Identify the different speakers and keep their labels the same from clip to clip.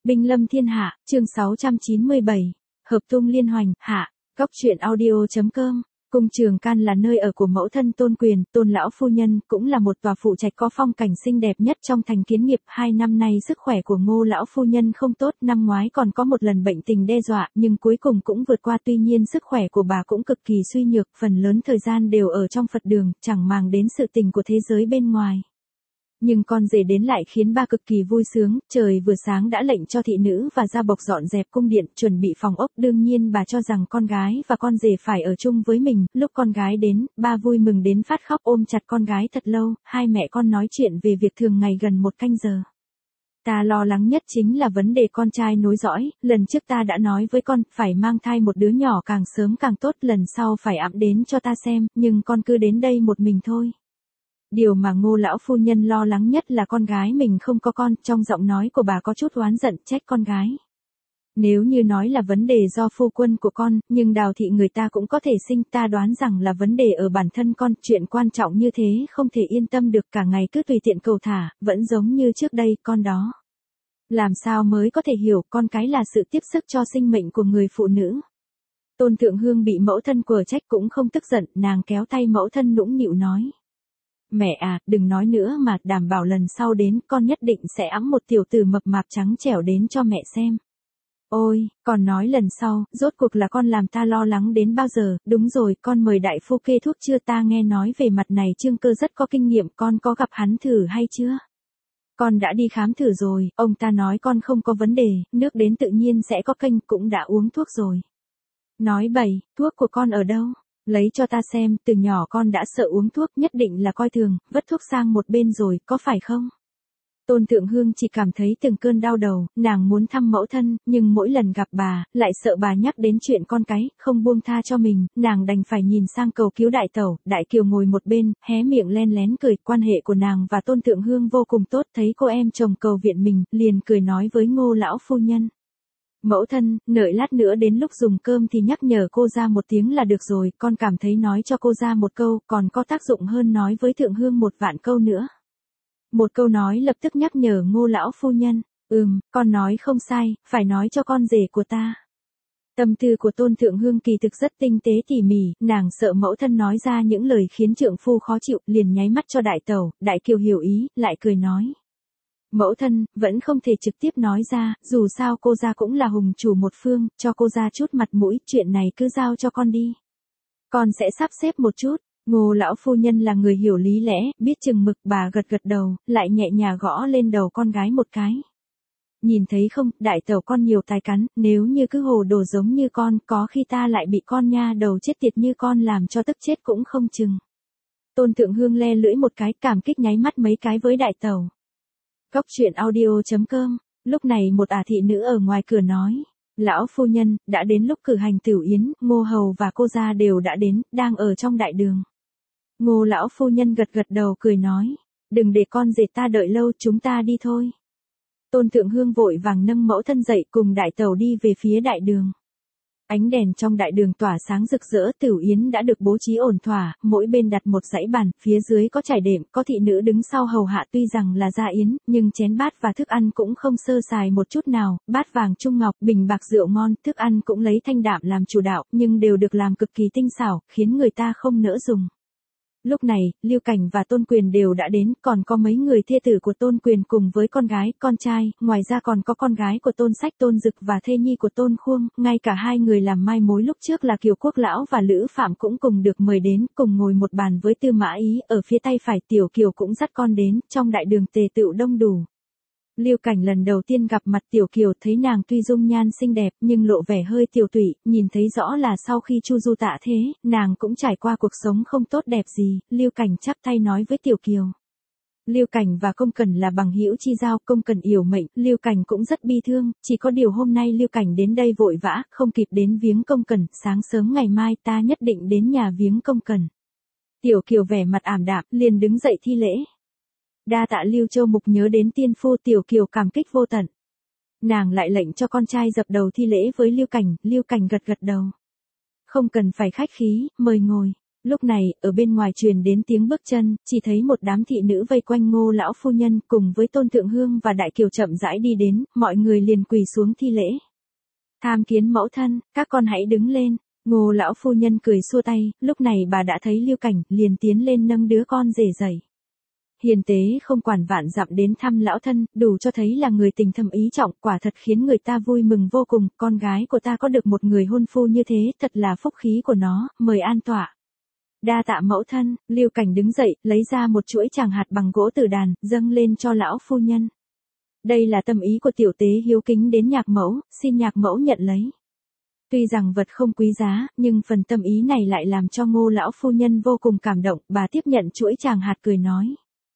Speaker 1: Binh lâm thiên hạ, chương 697. Hợp tung liên hoành, hạ. Góc truyện audio.com. Cung Trường Can là nơi ở của mẫu thân Tôn Quyền, Tôn lão phu nhân, cũng là một tòa phụ trạch có phong cảnh xinh đẹp nhất trong thành Kiến Nghiệp. 2 năm nay sức khỏe của Ngô lão phu nhân không tốt, năm ngoái còn có một lần bệnh tình đe dọa, nhưng cuối cùng cũng vượt qua. Tuy nhiên sức khỏe của bà cũng cực kỳ suy nhược, phần lớn thời gian đều ở trong Phật đường, chẳng màng đến sự tình của thế giới bên ngoài. Nhưng con rể đến lại khiến ba cực kỳ vui sướng, trời vừa sáng đã lệnh cho thị nữ và gia bộc dọn dẹp cung điện, chuẩn bị phòng ốc. Đương nhiên bà cho rằng con gái và con rể phải ở chung với mình. Lúc con gái đến, ba vui mừng đến phát khóc, ôm chặt con gái thật lâu, hai mẹ con nói chuyện về việc thường ngày gần 1 canh giờ. Ta lo lắng nhất chính là vấn đề con trai nối dõi, lần trước ta đã nói với con, phải mang thai một đứa nhỏ càng sớm càng tốt, lần sau phải ẵm đến cho ta xem, nhưng con cứ đến đây một mình thôi. Điều mà Ngô lão phu nhân lo lắng nhất là con gái mình không có con, trong giọng nói của bà có chút oán giận, trách con gái. Nếu như nói là vấn đề do phu quân của con, nhưng Đào thị người ta cũng có thể sinh, ta đoán rằng là vấn đề ở bản thân con, chuyện quan trọng như thế không thể yên tâm được, cả ngày cứ tùy tiện cầu thả, vẫn giống như trước đây, con đó. Làm sao mới có thể hiểu, con cái là sự tiếp sức cho sinh mệnh của người phụ nữ. Tôn Thượng Hương bị mẫu thân quở trách cũng không tức giận, nàng kéo tay mẫu thân nũng nịu nói. Mẹ à, đừng nói nữa mà, đảm bảo lần sau đến, con nhất định sẽ ẵm một tiểu tử mập mạp trắng trẻo đến cho mẹ xem. Ôi, còn nói lần sau, rốt cuộc là con làm ta lo lắng đến bao giờ. Đúng rồi, con mời đại phu kê thuốc chưa? Ta nghe nói về mặt này Trương Cơ rất có kinh nghiệm, con có gặp hắn thử hay chưa? Con đã đi khám thử rồi, ông ta nói con không có vấn đề, nước đến tự nhiên sẽ có kênh, cũng đã uống thuốc rồi. Nói bậy, thuốc của con ở đâu? Lấy cho ta xem, từ nhỏ con đã sợ uống thuốc, nhất định là coi thường, vứt thuốc sang một bên rồi, có phải không? Tôn Thượng Hương chỉ cảm thấy từng cơn đau đầu, nàng muốn thăm mẫu thân, nhưng mỗi lần gặp bà, lại sợ bà nhắc đến chuyện con cái, không buông tha cho mình, nàng đành phải nhìn sang cầu cứu đại tẩu. Đại Kiều ngồi một bên, hé miệng len lén cười, quan hệ của nàng và Tôn Thượng Hương vô cùng tốt, thấy cô em chồng cầu viện mình, liền cười nói với Ngô lão phu nhân. Mẫu thân, đợi lát nữa đến lúc dùng cơm thì nhắc nhở cô ra một tiếng là được rồi, con cảm thấy nói cho cô ra một câu, còn có tác dụng hơn nói với Thượng Hương 1 vạn câu nữa. Một câu nói lập tức nhắc nhở Ngô lão phu nhân, con nói không sai, phải nói cho con rể của ta. Tâm tư của Tôn Thượng Hương kỳ thực rất tinh tế tỉ mỉ, nàng sợ mẫu thân nói ra những lời khiến trượng phu khó chịu, liền nháy mắt cho đại tẩu. Đại Kiều hiểu ý, lại cười nói. Mẫu thân, vẫn không thể trực tiếp nói ra, dù sao cô gia cũng là hùng chủ một phương, cho cô gia chút mặt mũi, chuyện này cứ giao cho con đi. Con sẽ sắp xếp một chút. Ngô lão phu nhân là người hiểu lý lẽ, biết chừng mực, bà gật gật đầu, lại nhẹ nhàng gõ lên đầu con gái một cái. Nhìn thấy không, đại tẩu con nhiều tài cán, nếu như cứ hồ đồ giống như con, có khi ta lại bị con nha đầu chết tiệt như con làm cho tức chết cũng không chừng. Tôn Thượng Hương le lưỡi một cái, cảm kích nháy mắt mấy cái với đại tẩu. Góc truyện audio.com. Lúc này một thị nữ ở ngoài cửa nói. Lão phu nhân, đã đến lúc cử hành tửu yến, Ngô hầu và cô gia đều đã đến, đang ở trong đại đường. Ngô lão phu nhân gật gật đầu cười nói. Đừng để con rể ta đợi lâu, chúng ta đi thôi. Tôn Thượng Hương vội vàng nâng mẫu thân dậy, cùng đại tẩu đi về phía đại đường. Ánh đèn trong đại đường tỏa sáng rực rỡ, tửu yến đã được bố trí ổn thỏa, mỗi bên đặt một dãy bàn, phía dưới có trải đệm, có thị nữ đứng sau hầu hạ. Tuy rằng là gia yến, nhưng chén bát và thức ăn cũng không sơ sài một chút nào, bát vàng trung ngọc, bình bạc rượu ngon, thức ăn cũng lấy thanh đạm làm chủ đạo, nhưng đều được làm cực kỳ tinh xảo, khiến người ta không nỡ dùng. Lúc này, Lưu Cảnh và Tôn Quyền đều đã đến, còn có mấy người thê tử của Tôn Quyền cùng với con gái, con trai, ngoài ra còn có con gái của Tôn Sách, Tôn Dực và thê nhi của Tôn Khuông, ngay cả 2 người làm mai mối lúc trước là Kiều Quốc Lão và Lữ Phạm cũng cùng được mời đến, cùng ngồi một bàn với Tư Mã Ý. Ở phía tay phải Tiểu Kiều cũng dắt con đến, trong đại đường tề tựu đông đủ. Lưu Cảnh lần đầu tiên gặp mặt Tiểu Kiều, thấy nàng tuy dung nhan xinh đẹp nhưng lộ vẻ hơi tiểu tụy, nhìn thấy rõ là sau khi Chu Du tạ thế, nàng cũng trải qua cuộc sống không tốt đẹp gì. Lưu Cảnh chắp tay nói với Tiểu Kiều. Lưu Cảnh và Công Cẩn là bằng hữu chi giao, Công Cẩn yểu mệnh, Lưu Cảnh cũng rất bi thương, chỉ có điều hôm nay Lưu Cảnh đến đây vội vã, không kịp đến viếng Công Cẩn, sáng sớm ngày mai ta nhất định đến nhà viếng Công Cẩn. Tiểu Kiều vẻ mặt ảm đạm, liền đứng dậy thi lễ. Đa tạ Lưu Châu Mục nhớ đến tiên phu. Tiểu Kiều cảm kích vô tận. Nàng lại lệnh cho con trai dập đầu thi lễ với Lưu Cảnh, Lưu Cảnh gật gật đầu. Không cần phải khách khí, mời ngồi. Lúc này, ở bên ngoài truyền đến tiếng bước chân, chỉ thấy một đám thị nữ vây quanh Ngô lão phu nhân cùng với Tôn Thượng Hương và Đại Kiều chậm rãi đi đến, mọi người liền quỳ xuống thi lễ. Tham kiến mẫu thân, các con hãy đứng lên. Ngô lão phu nhân cười xua tay, lúc này bà đã thấy Lưu Cảnh, liền tiến lên nâng đứa con rể rẩy. Hiền tế không quản vạn dặm đến thăm lão thân, đủ cho thấy là người tình thâm ý trọng, quả thật khiến người ta vui mừng vô cùng, con gái của ta có được một người hôn phu như thế, thật là phúc khí của nó, mời an tọa. Đa tạ mẫu thân, Lưu Cảnh đứng dậy, lấy ra một chuỗi tràng hạt bằng gỗ tử đàn, dâng lên cho lão phu nhân. Đây là tâm ý của tiểu tế hiếu kính đến nhạc mẫu, xin nhạc mẫu nhận lấy. Tuy rằng vật không quý giá, nhưng phần tâm ý này lại làm cho Ngô lão phu nhân vô cùng cảm động, bà tiếp nhận chuỗi tràng hạt cười nói.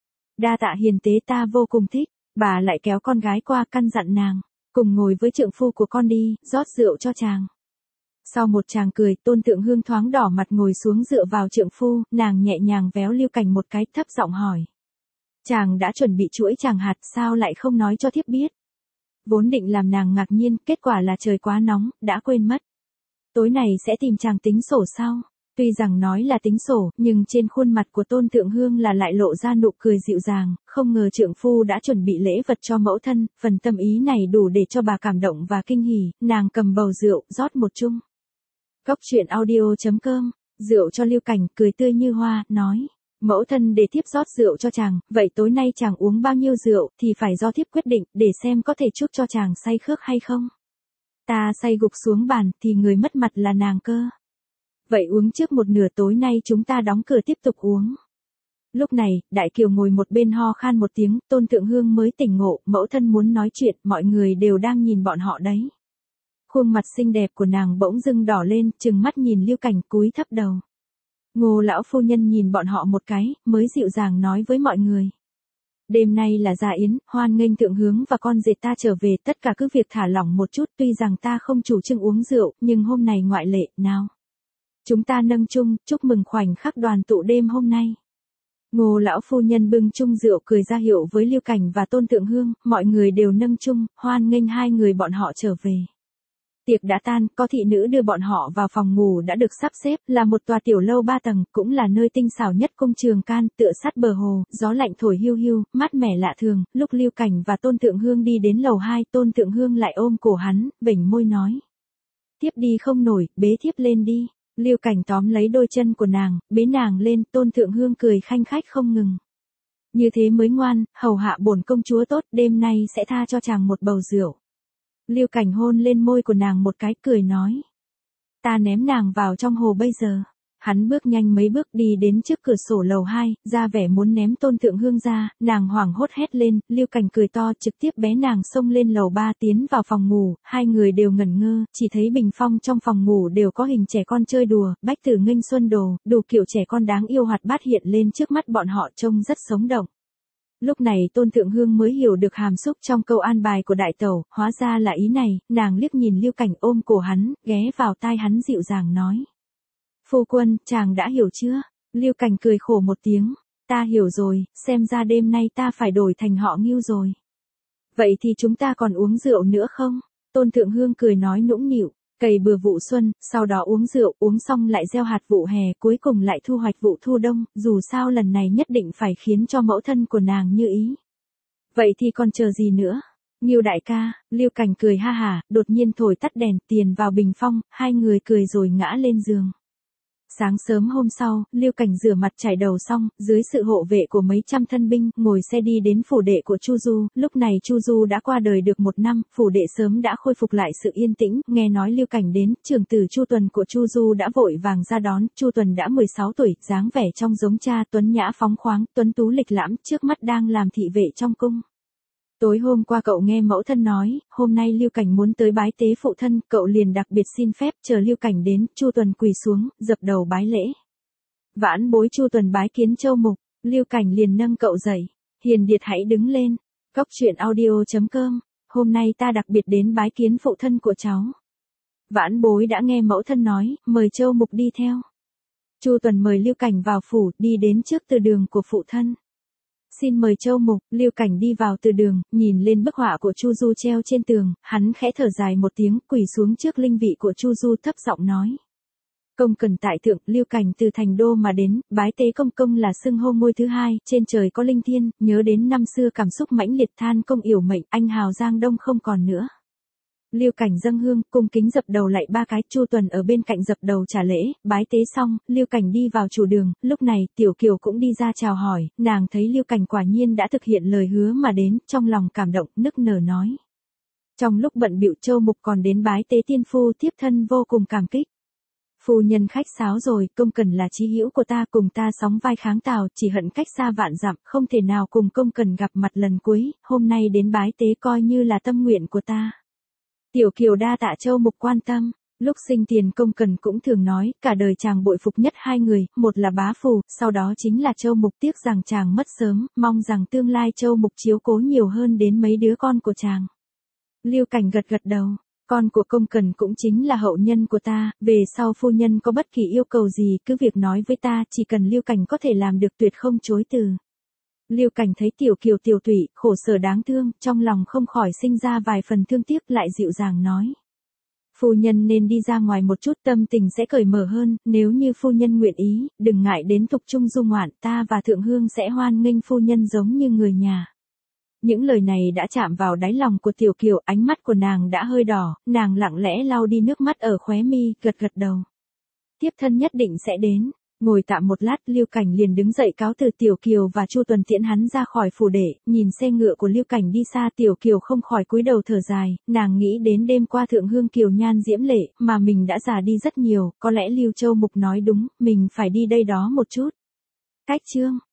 Speaker 1: Đa tạ hiền tế, ta vô cùng thích, bà lại kéo con gái qua căn dặn nàng, cùng ngồi với trượng phu của con đi, rót rượu cho chàng. Sau một tràng cười, Tôn Thượng Hương thoáng đỏ mặt ngồi xuống dựa vào trượng phu, nàng nhẹ nhàng véo Lưu Cảnh một cái, thấp giọng hỏi. Chàng đã chuẩn bị chuỗi tràng hạt, sao lại không nói cho thiếp biết? Vốn định làm nàng ngạc nhiên, kết quả là trời quá nóng, đã quên mất. Tối này sẽ tìm chàng tính sổ sau. Tuy rằng nói là tính sổ, nhưng trên khuôn mặt của Tôn Thượng Hương là lại lộ ra nụ cười dịu dàng, không ngờ trượng phu đã chuẩn bị lễ vật cho mẫu thân, phần tâm ý này đủ để cho bà cảm động và kinh hỉ, nàng cầm bầu rượu, rót một chung. Cốc truyện audio.com, rượu cho Lưu Cảnh, cười tươi như hoa, nói. Mẫu thân để thiếp rót rượu cho chàng, vậy tối nay chàng uống bao nhiêu rượu, thì phải do thiếp quyết định, để xem có thể chúc cho chàng say khước hay không. Ta say gục xuống bàn, thì người mất mặt là nàng cơ. Vậy uống trước một nửa, tối nay chúng ta đóng cửa tiếp tục uống. Lúc này, Đại Kiều ngồi một bên ho khan một tiếng, Tôn Thượng Hương mới tỉnh ngộ, mẫu thân muốn nói chuyện, mọi người đều đang nhìn bọn họ đấy. Khuôn mặt xinh đẹp của nàng bỗng dưng đỏ lên, trừng mắt nhìn Lưu Cảnh, cúi thấp đầu. Ngô lão phu nhân nhìn bọn họ một cái, mới dịu dàng nói với mọi người. Đêm nay là gia yến, hoan nghênh Thượng Hướng và con dệt ta trở về, tất cả cứ việc thả lỏng một chút, tuy rằng ta không chủ trương uống rượu, nhưng hôm này ngoại lệ, nào. Chúng ta nâng chung, chúc mừng khoảnh khắc đoàn tụ đêm hôm nay. Ngô lão phu nhân bưng chung rượu cười ra hiệu với Lưu Cảnh và Tôn Thượng Hương, mọi người đều nâng chung, hoan nghênh hai người bọn họ trở về. Tiệc đã tan, có thị nữ đưa bọn họ vào phòng ngủ đã được sắp xếp, là một tòa tiểu lâu 3 tầng, cũng là nơi tinh xảo nhất cung Trường Can, tựa sát bờ hồ, gió lạnh thổi hiu hiu, mát mẻ lạ thường. Lúc Lưu Cảnh và Tôn Thượng Hương đi đến lầu 2, Tôn Thượng Hương lại ôm cổ hắn, vểnh môi nói. Tiếp đi không nổi, bế thiếp lên đi. Lưu Cảnh tóm lấy đôi chân của nàng, bế nàng lên, Tôn Thượng Hương cười khanh khách không ngừng. Như thế mới ngoan, hầu hạ bổn công chúa tốt, đêm nay sẽ tha cho chàng một bầu rượu. Lưu Cảnh hôn lên môi của nàng một cái, cười nói. Ta ném nàng vào trong hồ bây giờ. Hắn bước nhanh mấy bước đi đến trước cửa sổ lầu 2, ra vẻ muốn ném Tôn Thượng Hương ra, nàng hoảng hốt hét lên, Lưu Cảnh cười to trực tiếp bé nàng xông lên lầu 3 tiến vào phòng ngủ, hai người đều ngẩn ngơ, chỉ thấy bình phong trong phòng ngủ đều có hình trẻ con chơi đùa, bách tử nghênh xuân đồ, đủ kiểu trẻ con đáng yêu hoạt bát hiện lên trước mắt bọn họ trông rất sống động. Lúc này Tôn Thượng Hương mới hiểu được hàm xúc trong câu an bài của đại tẩu, hóa ra là ý này, nàng liếc nhìn Lưu Cảnh ôm cổ hắn, ghé vào tai hắn dịu dàng nói. Phu quân, chàng đã hiểu chưa? Lưu Cảnh cười khổ một tiếng, ta hiểu rồi, xem ra đêm nay ta phải đổi thành họ Ngưu rồi. Vậy thì chúng ta còn uống rượu nữa không? Tôn Thượng Hương cười nói nũng nịu, cày bừa vụ xuân, sau đó uống rượu, uống xong lại gieo hạt vụ hè, cuối cùng lại thu hoạch vụ thu đông, dù sao lần này nhất định phải khiến cho mẫu thân của nàng như ý. Vậy thì còn chờ gì nữa? Ngưu đại ca, Lưu Cảnh cười ha hả, đột nhiên thổi tắt đèn, tiền vào bình phong, hai người cười rồi ngã lên giường. Sáng sớm hôm sau, Lưu Cảnh rửa mặt chải đầu xong, dưới sự hộ vệ của mấy trăm thân binh, ngồi xe đi đến phủ đệ của Chu Du, lúc này Chu Du đã qua đời được 1 năm, phủ đệ sớm đã khôi phục lại sự yên tĩnh, nghe nói Lưu Cảnh đến, trưởng tử Chu Tuần của Chu Du đã vội vàng ra đón, Chu Tuần đã 16 tuổi, dáng vẻ trông giống cha, tuấn nhã phóng khoáng, tuấn tú lịch lãm, trước mắt đang làm thị vệ trong cung. Tối hôm qua cậu nghe mẫu thân nói, hôm nay Lưu Cảnh muốn tới bái tế phụ thân, cậu liền đặc biệt xin phép chờ Lưu Cảnh đến, Chu Tuần quỳ xuống, dập đầu bái lễ. Vãn bối Chu Tuần bái kiến châu mục, Lưu Cảnh liền nâng cậu dậy, hiền điệt hãy đứng lên. Cốc truyện audio.com, hôm nay ta đặc biệt đến bái kiến phụ thân của cháu. Vãn bối đã nghe mẫu thân nói, mời châu mục đi theo. Chu Tuần mời Lưu Cảnh vào phủ, đi đến trước từ đường của phụ thân. Xin mời châu mục, Lưu Cảnh đi vào từ đường, nhìn lên bức họa của Chu Du treo trên tường, hắn khẽ thở dài một tiếng, quỳ xuống trước linh vị của Chu Du thấp giọng nói. Công cần tại thượng, Lưu Cảnh từ thành đô mà đến, bái tế công công là xưng hô ngôi thứ hai, trên trời có linh thiên, nhớ đến năm xưa cảm xúc mãnh liệt than công yểu mệnh, anh hào Giang Đông không còn nữa. Lưu Cảnh dâng hương, cung kính dập đầu lạy 3 cái, Chu Tuần ở bên cạnh dập đầu trả lễ, bái tế xong, Lưu Cảnh đi vào chủ đường, lúc này, Tiểu Kiều cũng đi ra chào hỏi, nàng thấy Lưu Cảnh quả nhiên đã thực hiện lời hứa mà đến, trong lòng cảm động, nức nở nói. Trong lúc bận bịu Châu Mục còn đến bái tế tiên phu, thiếp thân vô cùng cảm kích. Phu nhân khách sáo rồi, công cần là chí hữu của ta, cùng ta sóng vai kháng Tào, chỉ hận cách xa vạn dặm, không thể nào cùng công cần gặp mặt lần cuối, hôm nay đến bái tế coi như là tâm nguyện của ta. Tiểu Kiều đa tạ Châu Mục quan tâm, lúc sinh tiền công cần cũng thường nói, cả đời chàng bội phục nhất 2 người, một là bá phù, sau đó chính là Châu Mục, tiếc rằng chàng mất sớm, mong rằng tương lai Châu Mục chiếu cố nhiều hơn đến mấy đứa con của chàng. Lưu Cảnh gật gật đầu. Con của công cần cũng chính là hậu nhân của ta, về sau phu nhân có bất kỳ yêu cầu gì cứ việc nói với ta, chỉ cần Lưu Cảnh có thể làm được tuyệt không chối từ. Lưu Cảnh thấy Tiểu Kiều tiểu tụy, khổ sở đáng thương, trong lòng không khỏi sinh ra vài phần thương tiếc, lại dịu dàng nói. Phu nhân nên đi ra ngoài một chút, tâm tình sẽ cởi mở hơn, nếu như phu nhân nguyện ý, đừng ngại đến Thục Trung du ngoạn, ta và Thượng Hương sẽ hoan nghênh phu nhân giống như người nhà. Những lời này đã chạm vào đáy lòng của Tiểu Kiều, ánh mắt của nàng đã hơi đỏ, nàng lặng lẽ lau đi nước mắt ở khóe mi, gật gật đầu. Tiếp thân nhất định sẽ đến. Ngồi tạm một lát, Lưu Cảnh liền đứng dậy cáo từ Tiểu Kiều và Chu Tuần tiễn hắn ra khỏi phủ để, nhìn xe ngựa của Lưu Cảnh đi xa, Tiểu Kiều không khỏi cúi đầu thở dài, nàng nghĩ đến đêm qua Thượng Hương kiều nhan diễm lệ, mà mình đã già đi rất nhiều, có lẽ Lưu Châu Mục nói đúng, mình phải đi đây đó một chút. Cách chương